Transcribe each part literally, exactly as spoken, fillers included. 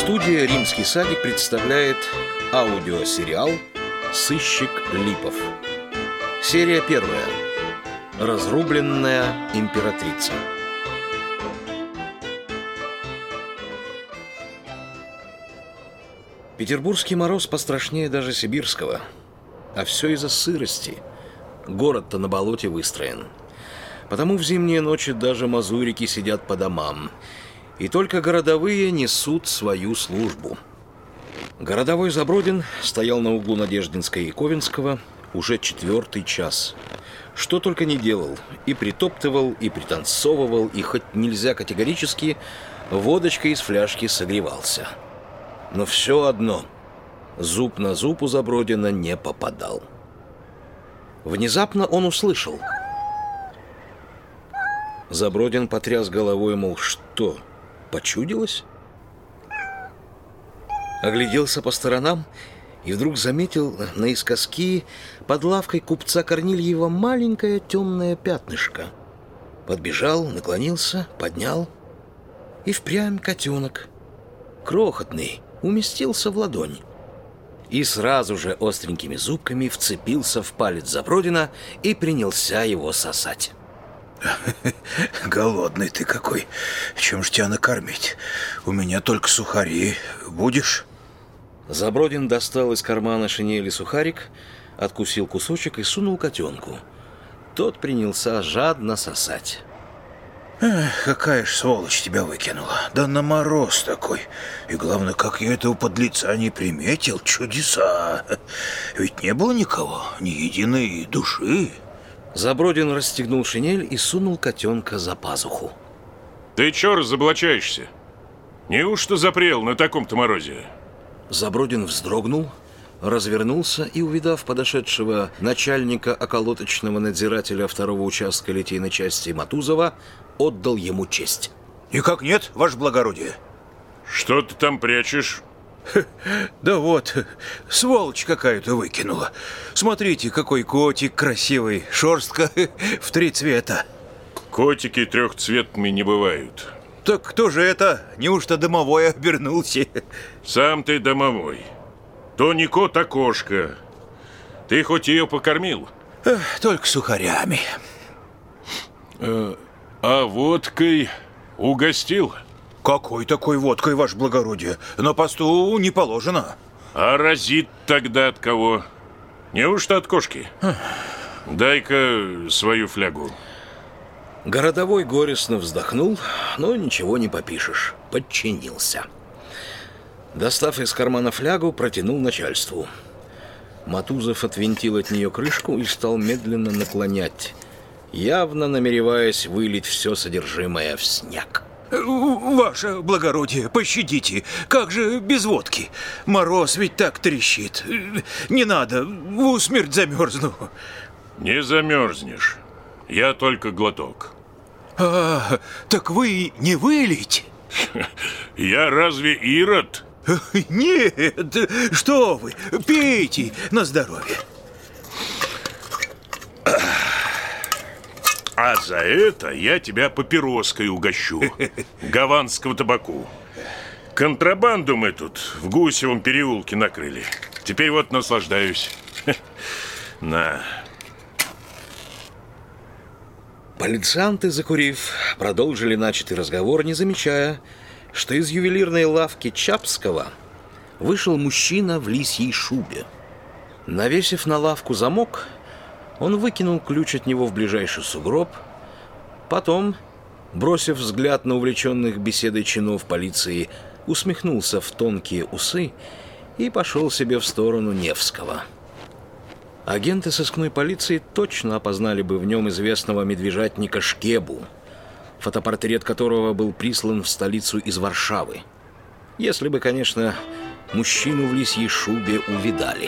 Студия «Римский садик» представляет аудиосериал «Сыщик Липов». Серия первая. Разрубленная императрица. Петербургский мороз пострашнее даже сибирского. А все из-за сырости. Город-то на болоте выстроен. Потому в зимние ночи даже мазурики сидят по домам. И только городовые несут свою службу. Городовой Забродин стоял на углу Надеждинской и Ковенского уже четвертый час. Что только не делал. И притоптывал, и пританцовывал, и хоть нельзя категорически, водочкой из фляжки согревался. Но все одно, зуб на зуб у Забродина не попадал. Внезапно он услышал. Забродин потряс головой, мол, что, почудилось? Огляделся по сторонам и вдруг заметил наискоски под лавкой купца Корнильева маленькое темное пятнышко. Подбежал, наклонился, поднял. И впрямь котенок, крохотный, уместился в ладонь. И сразу же остренькими зубками вцепился в палец Забродина и принялся его сосать. Голодный ты какой. Чем ж тебя накормить? У меня только сухари. Будешь? Забродин достал из кармана шинели сухарик, откусил кусочек и сунул котенку. Тот принялся жадно сосать. Эх, какая ж сволочь тебя выкинула. Да на мороз такой. И главное, как я этого подлеца не приметил. Чудеса. Ведь не было никого, ни единой души. Забродин расстегнул шинель и сунул котенка за пазуху. Ты чё разоблачаешься? Неужто запрел на таком-то морозе? Забродин вздрогнул, развернулся и, увидав подошедшего начальника околоточного надзирателя второго участка литейной части Матузова, отдал ему честь. Никак нет, ваше благородие. Что ты там прячешь? Да вот, сволочь какая-то выкинула. Смотрите, какой котик красивый, шерстка в три цвета. Котики трехцветными не бывают. Так кто же это? Неужто домовой обернулся? Сам ты домовой. То не кот, а кошка. Ты хоть ее покормил? Эх, только сухарями. э, А водкой угостил? Какой такой водкой, ваше благородие? На посту не положено. А разит тогда от кого? Неужто от кошки? Дай-ка свою флягу. Городовой горестно вздохнул, но ничего не попишешь, подчинился. Достав из кармана флягу, протянул начальству. Матузов отвинтил от нее крышку и стал медленно наклонять, явно намереваясь вылить все содержимое в снег. Ваше благородие, пощадите, как же без водки? Мороз ведь так трещит. Не надо, в усмерть замерзну. Не замерзнешь. Я только глоток. А, так вы не вылить? Я разве Ирод? Нет, что вы, пейте на здоровье. А за это я тебя папироской угощу. Гаванского табаку. Контрабанду мы тут в Гусевом переулке накрыли. Теперь вот наслаждаюсь. На. Полицианты, закурив, продолжили начатый разговор, не замечая, что из ювелирной лавки Чапского вышел мужчина в лисьей шубе. Навесив на лавку замок, он выкинул ключ от него в ближайший сугроб. Потом, бросив взгляд на увлеченных беседой чинов полиции, усмехнулся в тонкие усы и пошел себе в сторону Невского. Агенты сыскной полиции точно опознали бы в нем известного медвежатника Шкебу, фотопортрет которого был прислан в столицу из Варшавы. Если бы, конечно, мужчину в лисьей шубе увидали.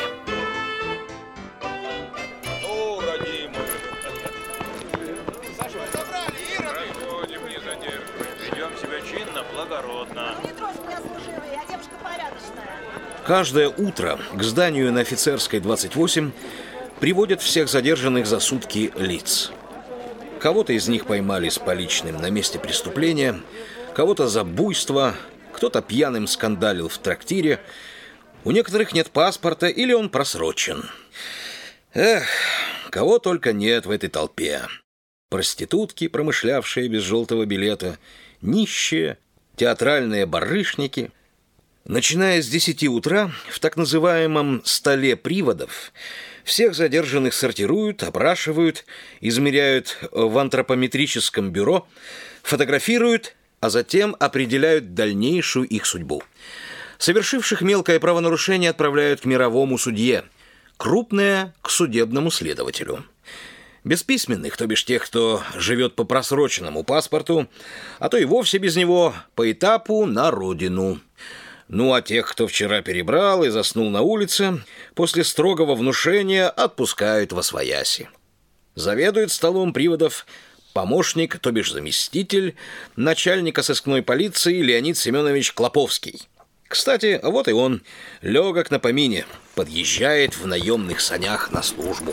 Каждое утро к зданию на Офицерской, двадцать восемь, приводят всех задержанных за сутки лиц. Кого-то из них поймали с поличным на месте преступления, кого-то за буйство, кто-то пьяным скандалил в трактире, у некоторых нет паспорта или он просрочен. Эх, кого только нет в этой толпе. Проститутки, промышлявшие без желтого билета, нищие, театральные барышники. Начиная с десяти утра в так называемом «столе приводов» всех задержанных сортируют, опрашивают, измеряют в антропометрическом бюро, фотографируют, а затем определяют дальнейшую их судьбу. Совершивших мелкое правонарушение отправляют к мировому судье, крупное – к судебному следователю. Без письменных, то бишь тех, кто живет по просроченному паспорту, а то и вовсе без него, по этапу на родину. Ну а тех, кто вчера перебрал и заснул на улице, после строгого внушения отпускают восвояси. Заведует столом приводов помощник, то бишь заместитель, начальника сыскной полиции Леонид Семенович Клоповский. Кстати, вот и он, легок на помине, подъезжает в наемных санях на службу.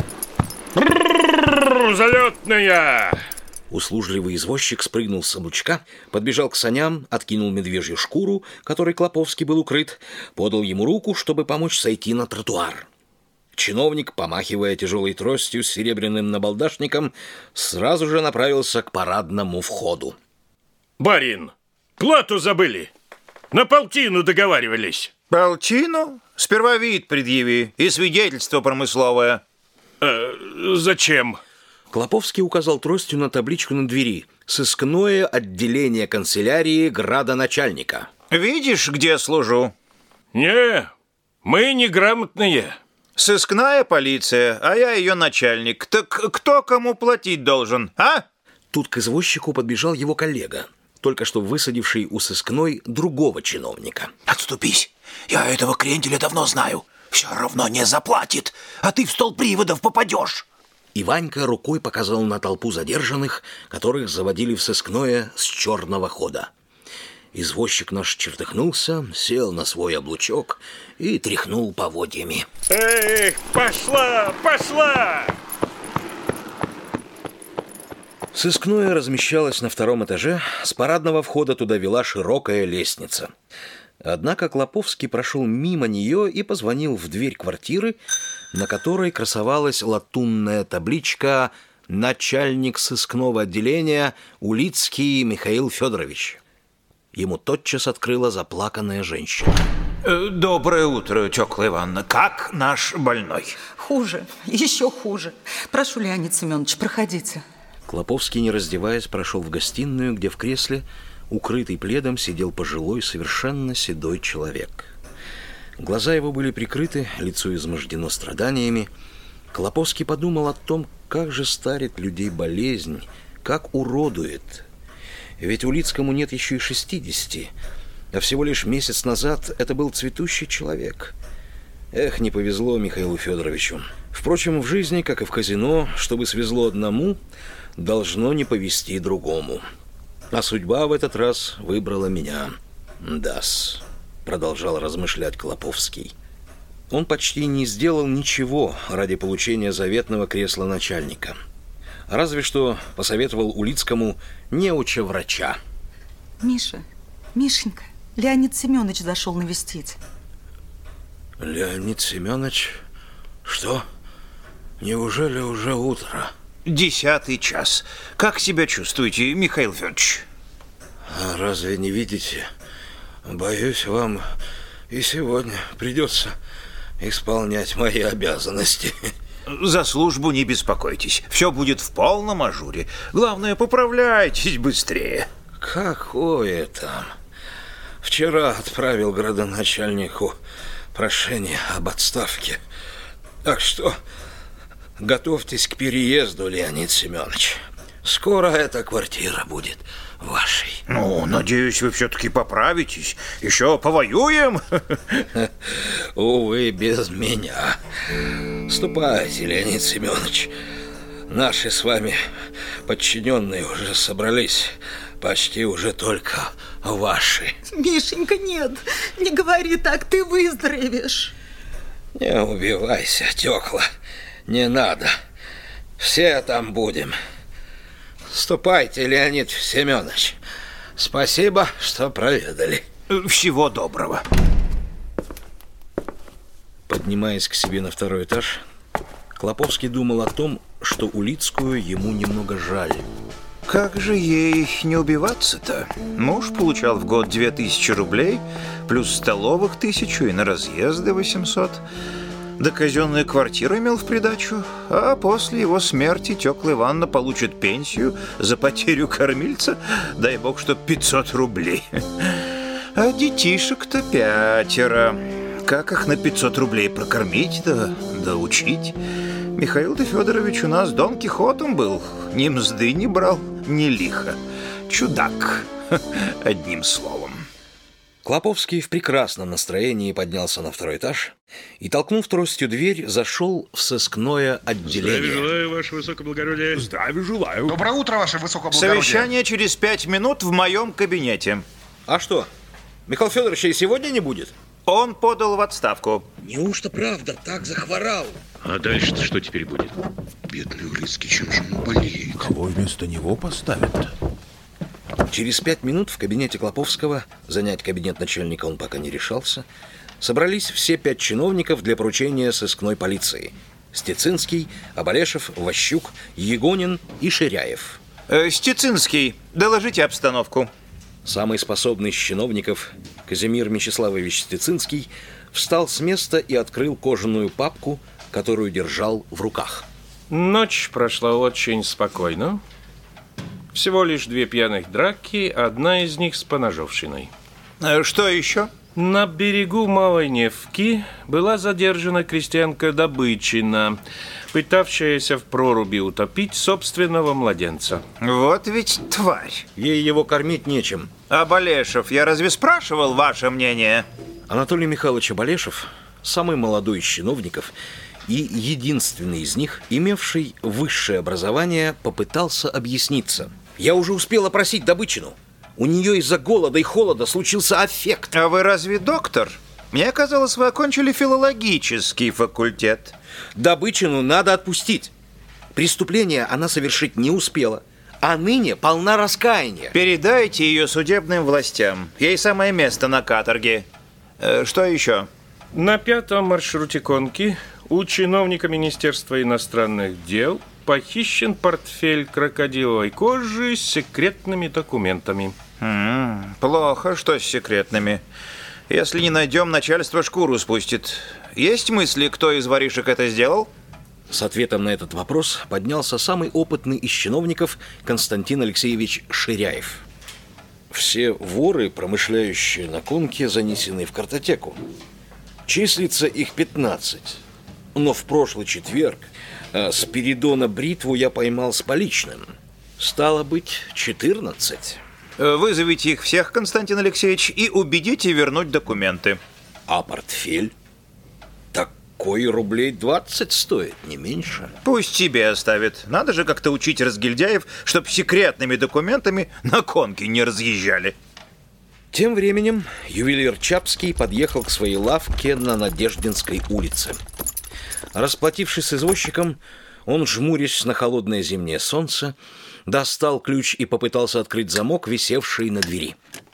Залетная! Услужливый извозчик спрыгнул с облучка, подбежал к саням, откинул медвежью шкуру, которой Клоповский был укрыт, подал ему руку, чтобы помочь сойти на тротуар. Чиновник, помахивая тяжелой тростью с серебряным набалдашником, сразу же направился к парадному входу. Барин, плату забыли. На полтину договаривались. Полтину? Сперва вид предъяви и свидетельство промысловое. Э, зачем? Клоповский указал тростью на табличку на двери. «Сыскное отделение канцелярии градоначальника». Видишь, где служу? Не, мы неграмотные. Сыскная полиция, а я ее начальник. Так кто кому платить должен, а? Тут к извозчику подбежал его коллега, только что высадивший у сыскной другого чиновника. Отступись, я этого кренделя давно знаю. Все равно не заплатит, а ты в стол приводов попадешь. И Ванька рукой показал на толпу задержанных, которых заводили в сыскное с черного хода. Извозчик наш чертыхнулся, сел на свой облучок и тряхнул поводьями. Эх, пошла, пошла! Сыскное размещалось на втором этаже, с парадного входа туда вела широкая лестница. Однако Клоповский прошел мимо нее и позвонил в дверь квартиры, на которой красовалась латунная табличка «Начальник сыскного отделения Улицкий Михаил Федорович». Ему тотчас открыла заплаканная женщина. Доброе утро, Тёкла Ивановна. Как наш больной? Хуже, еще хуже. Прошу, Леонид Семенович, проходите. Клоповский, не раздеваясь, прошел в гостиную, где в кресле, укрытый пледом, сидел пожилой, совершенно седой человек. Глаза его были прикрыты, лицо измождено страданиями. Клоповский подумал о том, как же старит людей болезнь, как уродует. Ведь Улицкому нет еще и шестидесяти, а всего лишь месяц назад это был цветущий человек. Эх, не повезло Михаилу Федоровичу. Впрочем, в жизни, как и в казино, чтобы свезло одному, должно не повезти другому. А судьба в этот раз выбрала меня. Да-с, продолжал размышлять Клоповский. Он почти не сделал ничего ради получения заветного кресла начальника. Разве что посоветовал Улицкому неуча врача. Миша, Мишенька, Леонид Семенович зашел навестить. Леонид Семенович? Что? Неужели уже утро? Десятый час. Как себя чувствуете, Михаил Федорович? А разве не видите? Боюсь, вам и сегодня придется исполнять мои обязанности. За службу не беспокойтесь. Все будет в полном ажуре. Главное, поправляйтесь быстрее. Какое там? Вчера отправил градоначальнику прошение об отставке. Так что готовьтесь к переезду, Леонид Семенович. Скоро эта квартира будет вашей. Ну, надеюсь, вы все-таки поправитесь. Еще повоюем. Увы, без меня. Ступайте, Леонид Семенович. Наши с вами подчиненные уже собрались. Почти уже только ваши. Мишенька, нет, не говори так, ты выздоровеешь. Не убивайся, Тёкла. Не надо. Все там будем. Ступайте, Леонид Семенович. Спасибо, что проведали. Всего доброго. Поднимаясь к себе на второй этаж, Клоповский думал о том, что Улицкую ему немного жаль. Как же ей не убиваться-то? Муж получал в год две тысячи рублей, плюс столовых тысячу и на разъезды восемьсот. Да казенную квартиру имел в придачу, а после его смерти Тёкла Ивановна получит пенсию за потерю кормильца, дай бог, что пятьсот рублей. А детишек-то пятеро. Как их на пятьсот рублей прокормить да, да учить? Михаил-то Федорович у нас Дон Кихотом был. Ни мзды не брал, ни лиха. Чудак, одним словом. Клоповский в прекрасном настроении поднялся на второй этаж и, толкнув тростью дверь, зашел в сыскное отделение. Здравия желаю, ваше высокоблагородие. Здравия желаю. Доброе утро, ваше высокоблагородие. Совещание через пять минут в моем кабинете. А что, Михаил Федорович и сегодня не будет? Он подал в отставку. Неужто правда так захворал? А дальше-то что теперь будет? Бедный Улицкий, чем же он болеет? Кого вместо него поставят-то? Через пять минут в кабинете Клоповского, занять кабинет начальника он пока не решался, собрались все пять чиновников для поручения сыскной полиции. Стецинский, Оболешев, Ващук, Егонин и Ширяев. Э, Стецинский, доложите обстановку. Самый способный из чиновников, Казимир Мечиславович Стецинский, встал с места и открыл кожаную папку, которую держал в руках. Ночь прошла очень спокойно. Всего лишь две пьяных драки, одна из них с поножовщиной. Э, что еще? На берегу Малой Невки была задержана крестьянка Добычина, пытавшаяся в проруби утопить собственного младенца. Вот ведь тварь. Ей его кормить нечем. Оболешев, я разве спрашивал ваше мнение? Анатолий Михайлович Оболешев, самый молодой из чиновников и единственный из них, имевший высшее образование, попытался объясниться. Я уже успел опросить Добычину. У нее из-за голода и холода случился аффект. А вы разве доктор? Мне казалось, вы окончили филологический факультет. Добычину надо отпустить. Преступление она совершить не успела, а ныне полна раскаяния. Передайте ее судебным властям. Ей самое место на каторге. Э, что еще? На пятом маршруте конки у чиновника Министерства иностранных дел похищен портфель крокодиловой кожи с секретными документами. М-м, плохо, что с секретными. Если не найдем, начальство шкуру спустит. Есть мысли, кто из воришек это сделал? С ответом на этот вопрос поднялся самый опытный из чиновников Константин Алексеевич Ширяев. Все воры, промышляющие на конке, занесены в картотеку. Числится их пятнадцать. Но в прошлый четверг а Спиридона Бритву я поймал с поличным. Стало быть, четырнадцать. Вызовите их всех, Константин Алексеевич, и убедите вернуть документы. А портфель? Такой рублей двадцать стоит, не меньше. Пусть себе оставит. Надо же как-то учить разгильдяев, чтоб секретными документами на конки не разъезжали. Тем временем ювелир Чапский подъехал к своей лавке на Надеждинской улице. Расплатившись с извозчиком, он, жмурясь на холодное зимнее солнце, достал ключ и попытался открыть замок, висевший на двери.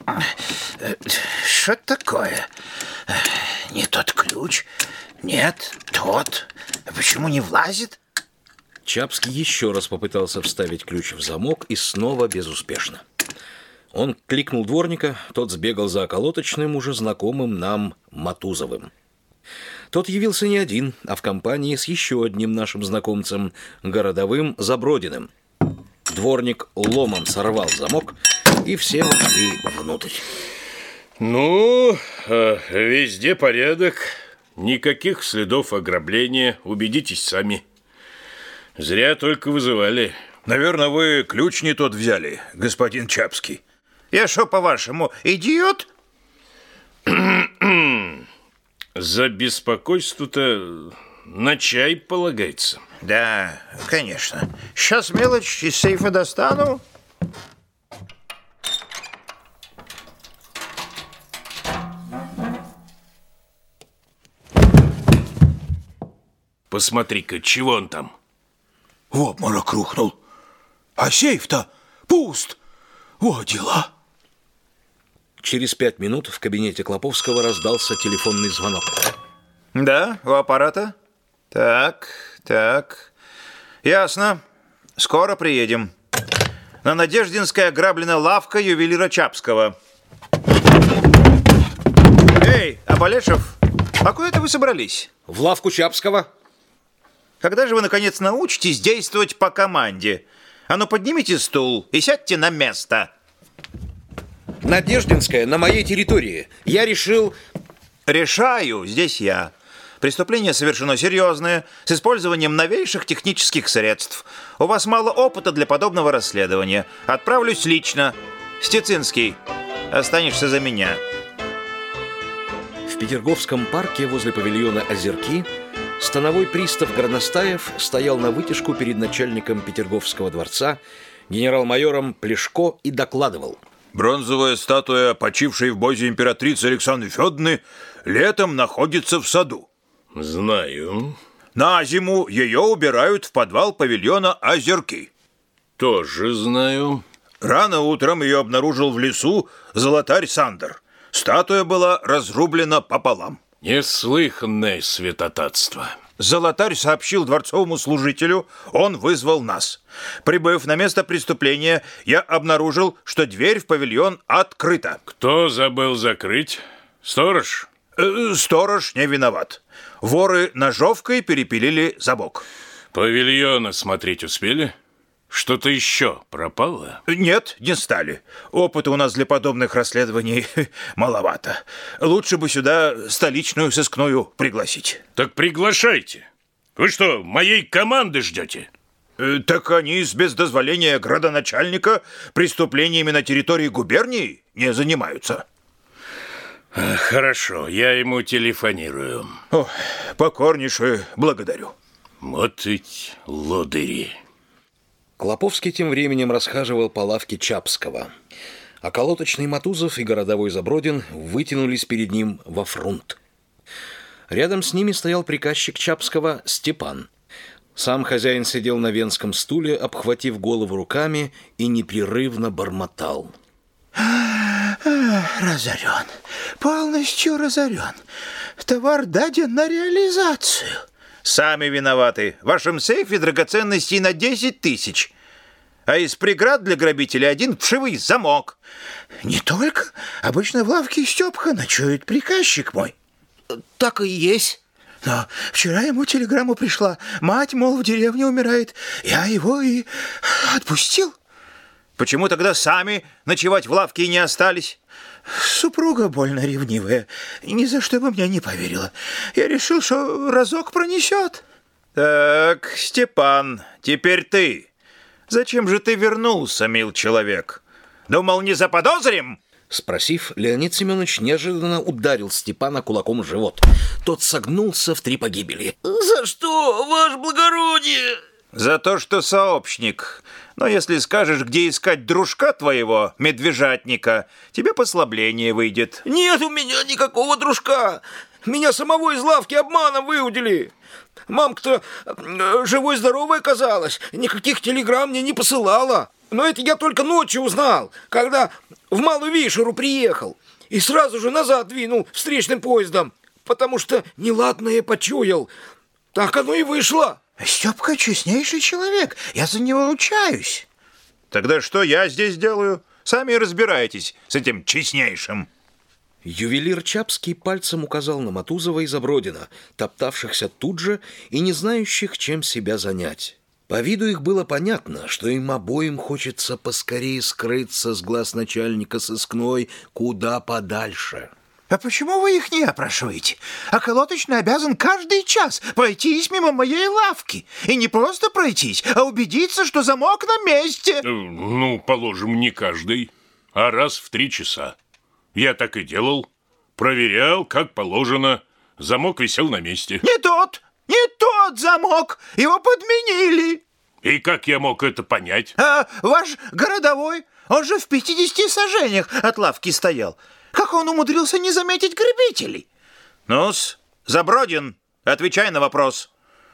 Что такое? Не тот ключ? Нет, тот. Почему не влазит? Чапский еще раз попытался вставить ключ в замок и снова безуспешно. Он кликнул дворника, тот сбегал за околоточным, уже знакомым нам Матузовым. Тот явился не один, а в компании с еще одним нашим знакомцем, городовым Забродиным. Дворник ломом сорвал замок, и все вошли внутрь. Ну, везде порядок, никаких следов ограбления, убедитесь сами. Зря только вызывали. Наверное, вы ключ не тот взяли, господин Чапский. Я что, по-вашему, идиот? За беспокойство-то на чай полагается. Да, конечно. Сейчас мелочь из сейфа достану. Посмотри-ка, чего он там? В обморок рухнул. А сейф-то пуст. Вот дела. Через пять минут в кабинете Клоповского раздался телефонный звонок. Да, у аппарата? Так, так. Ясно. Скоро приедем. На Надеждинской ограблена лавка ювелира Чапского. Эй, Абалешев, а куда это вы собрались? В лавку Чапского. Когда же вы, наконец, научитесь действовать по команде? А ну, поднимите стул и сядьте на место. Надеждинская на моей территории. Я решил... Решаю, здесь я. Преступление совершено серьезное, с использованием новейших технических средств. У вас мало опыта для подобного расследования. Отправлюсь лично. Стецинский, останешься за меня. В Петерговском парке возле павильона «Озерки» становой пристав Горностаев стоял на вытяжку перед начальником Петерговского дворца, генерал-майором Плешко, и докладывал. Бронзовая статуя почившей в бозе императрицы Александры Федоровны летом находится в саду. Знаю. На зиму ее убирают в подвал павильона «Озерки». Тоже знаю. Рано утром ее обнаружил в лесу золотарь Сандер. Статуя была разрублена пополам. Неслыханное святотатство. Золотарь сообщил дворцовому служителю, он вызвал нас. Прибыв на место преступления, я обнаружил, что дверь в павильон открыта. Кто забыл закрыть? Сторож? Э, сторож не виноват. Воры ножовкой перепилили замок. Павильон осмотреть успели? Что-то еще пропало? Нет, не стали. Опыта у нас для подобных расследований маловато. Лучше бы сюда столичную сыскную пригласить. Так приглашайте. Вы что, моей команды ждете? Э, так они без дозволения градоначальника преступлениями на территории губернии не занимаются. Хорошо, я ему телефонирую. О, покорнейше благодарю. Вот ведь лодыри. Клоповский тем временем расхаживал по лавке Чапского, а колоточный Матузов и городовой Забродин вытянулись перед ним во фрунт. Рядом с ними стоял приказчик Чапского Степан. Сам хозяин сидел на венском стуле, обхватив голову руками, и непрерывно бормотал. Разорен, полностью разорен. Товар даден на реализацию. Сами виноваты. В вашем сейфе драгоценностей на десять тысяч. А из преград для грабителей один вшивый замок. Не только. Обычно в лавке Степка ночует приказчик мой. Так и есть. Но вчера ему телеграмма пришла. Мать, мол, в деревне умирает. Я его и отпустил. Почему тогда сами ночевать в лавке и не остались? Супруга больно ревнивая. Ни за что бы мне не поверила. Я решил, что разок пронесет. Так, Степан, теперь ты. Зачем же ты вернулся, мил человек? Думал, не заподозрим? Спросив, Леонид Семенович неожиданно ударил Степана кулаком в живот. Тот согнулся в три погибели. За что, ваше благородие? За то, что сообщник. Но если скажешь, где искать дружка твоего, медвежатника, тебе послабление выйдет. Нет у меня никакого дружка. Меня самого из лавки обманом выудили. Мамка-то живой-здоровой оказалась. Никаких телеграмм мне не посылала. Но это я только ночью узнал, когда в Малую Вишеру приехал. И сразу же назад двинул встречным поездом, потому что неладное почуял. Так оно и вышло. Степка честнейший человек. Я за него ручаюсь. Тогда что я здесь делаю? Сами разбирайтесь с этим честнейшим. Ювелир Чапский пальцем указал на Матузова и Забродина, топтавшихся тут же и не знающих, чем себя занять. По виду их было понятно, что им обоим хочется поскорее скрыться с глаз начальника сыскной куда подальше. А почему вы их не опрашиваете? А колоточный обязан каждый час пройтись мимо моей лавки. И не просто пройтись, а убедиться, что замок на месте. Ну, положим, не каждый, а раз в три часа. Я так и делал. Проверял, как положено. Замок висел на месте. Не тот, не тот замок. Его подменили. И как я мог это понять? А ваш городовой, он же в пятидесяти сажениях от лавки стоял. Как он умудрился не заметить грабителей? Ну-с, Забродин, отвечай на вопрос.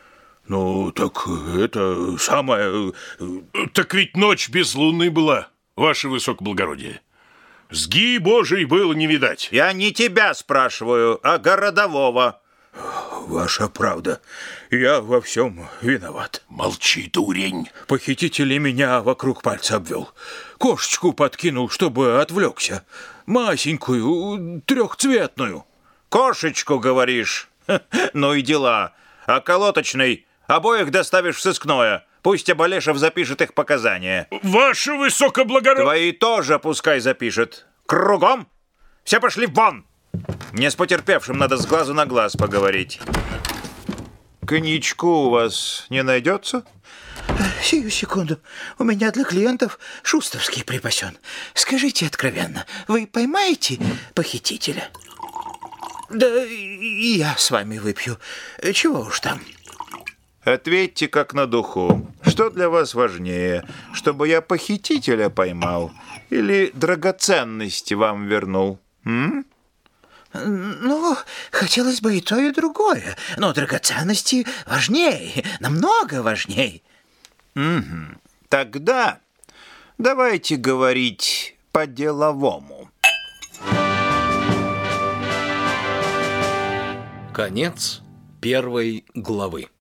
Ну, так это самое... Так ведь ночь без луны была, ваше высокоблагородие. Сги Божий было не видать. Я не тебя спрашиваю, а городового. Ваша правда, я во всем виноват. Молчи, дурень. Похититель меня вокруг пальца обвел. Кошечку подкинул, чтобы отвлекся. Масенькую, трехцветную. Кошечку, говоришь? Ну и дела. А колоточный обоих доставишь в сыскное. Пусть Абалешев запишет их показания. Ваше высокоблагородие... Твои тоже пускай запишет. Кругом. Все пошли вон. Мне с потерпевшим надо с глазу на глаз поговорить. Коньячку у вас не найдется? Сию секунду. У меня для клиентов шустовский припасен. Скажите откровенно, вы поймаете похитителя? Да и я с вами выпью. Чего уж там. Ответьте как на духу. Что для вас важнее, чтобы я похитителя поймал или драгоценности вам вернул? М? Ну, хотелось бы и то, и другое. Но драгоценности важнее, намного важнее. Угу. Тогда давайте говорить по-деловому. Конец первой главы.